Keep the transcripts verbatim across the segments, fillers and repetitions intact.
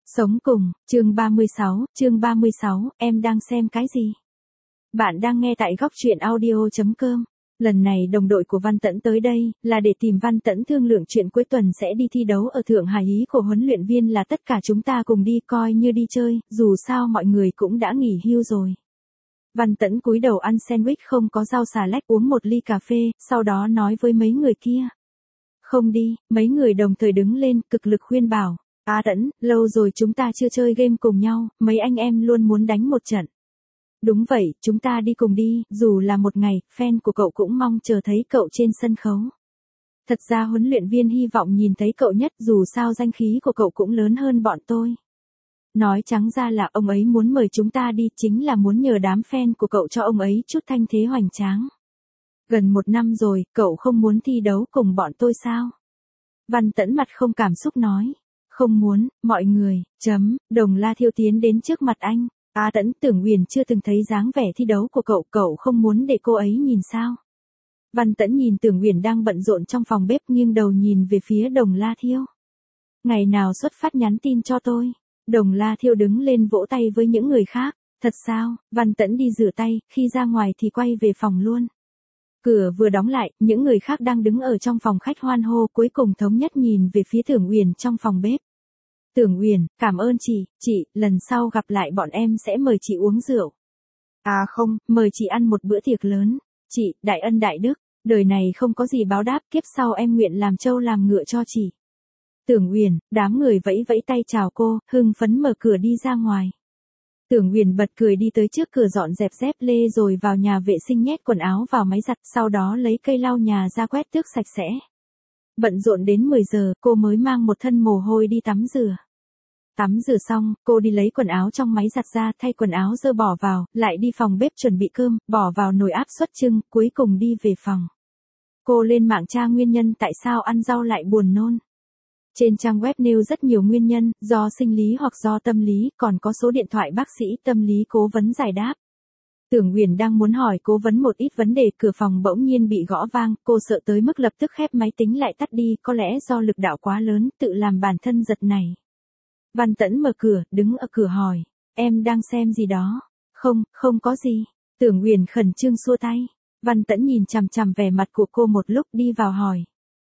Sống cùng, chương ba mươi sáu, chương ba mươi sáu, em đang xem cái gì? Bạn đang nghe tại góc truyện audio chấm com. Lần này đồng đội của Văn Tẫn tới đây, là để tìm Văn Tẫn thương lượng chuyện cuối tuần sẽ đi thi đấu ở Thượng Hải. Ý của huấn luyện viên là tất cả chúng ta cùng đi, coi như đi chơi, dù sao mọi người cũng đã nghỉ hưu rồi. Văn Tẫn cúi đầu ăn sandwich không có rau xà lách, uống một ly cà phê, sau đó nói với mấy người kia. Không đi, mấy người đồng thời đứng lên, cực lực khuyên bảo. À Tẫn, lâu rồi chúng ta chưa chơi game cùng nhau, mấy anh em luôn muốn đánh một trận. Đúng vậy, chúng ta đi cùng đi, dù là một ngày, fan của cậu cũng mong chờ thấy cậu trên sân khấu. Thật ra huấn luyện viên hy vọng nhìn thấy cậu nhất, dù sao danh khí của cậu cũng lớn hơn bọn tôi. Nói trắng ra là ông ấy muốn mời chúng ta đi, chính là muốn nhờ đám fan của cậu cho ông ấy chút thanh thế hoành tráng. Gần một năm rồi, cậu không muốn thi đấu cùng bọn tôi sao? Văn Tẫn mặt không cảm xúc nói. Không muốn, mọi người, chấm, Đồng La Thiêu tiến đến trước mặt anh. À Tẫn, Tưởng Uyển chưa từng thấy dáng vẻ thi đấu của cậu, cậu không muốn để cô ấy nhìn sao? Văn Tẫn nhìn Tưởng Uyển đang bận rộn trong phòng bếp, nghiêng đầu nhìn về phía Đồng La Thiêu. Ngày nào xuất phát nhắn tin cho tôi. Đồng La Thiêu đứng lên vỗ tay với những người khác. Thật sao? Văn Tẫn đi rửa tay, khi ra ngoài thì quay về phòng luôn. Cửa vừa đóng lại, những người khác đang đứng ở trong phòng khách hoan hô, cuối cùng thống nhất nhìn về phía Tưởng Uyển trong phòng bếp. Tưởng Uyển, cảm ơn chị, chị, lần sau gặp lại bọn em sẽ mời chị uống rượu. À không, mời chị ăn một bữa tiệc lớn. Chị, đại ân đại đức, đời này không có gì báo đáp, kiếp sau em nguyện làm trâu làm ngựa cho chị. Tưởng Uyển, đám người vẫy vẫy tay chào cô, hưng phấn mở cửa đi ra ngoài. Tưởng Uyển bật cười đi tới trước cửa dọn dẹp dép lê rồi vào nhà vệ sinh nhét quần áo vào máy giặt, sau đó lấy cây lau nhà ra quét tước sạch sẽ. Bận rộn đến mười giờ, cô mới mang một thân mồ hôi đi tắm rửa. Tắm rửa xong, cô đi lấy quần áo trong máy giặt ra, thay quần áo dơ bỏ vào, lại đi phòng bếp chuẩn bị cơm, bỏ vào nồi áp suất chưng, cuối cùng đi về phòng. Cô lên mạng tra nguyên nhân tại sao ăn rau lại buồn nôn. Trên trang web nêu rất nhiều nguyên nhân, do sinh lý hoặc do tâm lý, còn có số điện thoại bác sĩ tâm lý cố vấn giải đáp. Tưởng Uyển đang muốn hỏi cố vấn một ít vấn đề, cửa phòng bỗng nhiên bị gõ vang, cô sợ tới mức lập tức khép máy tính lại tắt đi, có lẽ do lực đạo quá lớn, tự làm bản thân giật này. Văn Tẫn mở cửa, đứng ở cửa hỏi, em đang xem gì đó? Không, không có gì. Tưởng Uyển khẩn trương xua tay. Văn Tẫn nhìn chằm chằm vẻ mặt của cô một lúc, đi vào hỏi.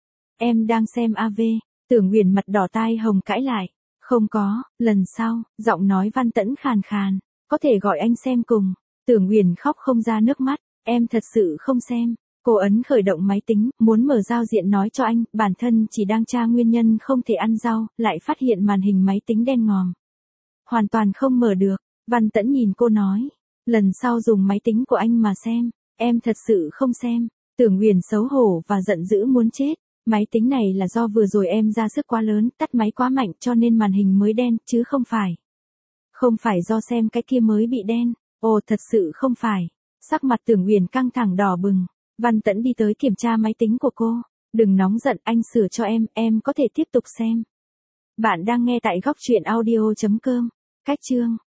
Em đang xem a vê. Tưởng Uyển mặt đỏ tai hồng cãi lại. Không có, lần sau, giọng nói Văn Tẫn khàn khàn. Có thể gọi anh xem cùng. Tưởng Uyển khóc không ra nước mắt. Em thật sự không xem. Cô ấn khởi động máy tính, muốn mở giao diện nói cho anh, bản thân chỉ đang tra nguyên nhân không thể ăn rau, lại phát hiện màn hình máy tính đen ngòm. Hoàn toàn không mở được. Văn Tẫn nhìn cô nói. Lần sau dùng máy tính của anh mà xem. Em thật sự không xem. Tưởng Uyển xấu hổ và giận dữ muốn chết. Máy tính này là do vừa rồi em ra sức quá lớn, tắt máy quá mạnh cho nên màn hình mới đen, chứ không phải. Không phải do xem cái kia mới bị đen. Ồ, thật sự không phải. Sắc mặt Tưởng Uyển căng thẳng đỏ bừng. Văn Tẫn đi tới kiểm tra máy tính của cô. Đừng nóng giận, anh sửa cho em, em có thể tiếp tục xem. Bạn đang nghe tại góc truyện audio chấm com. Cách chương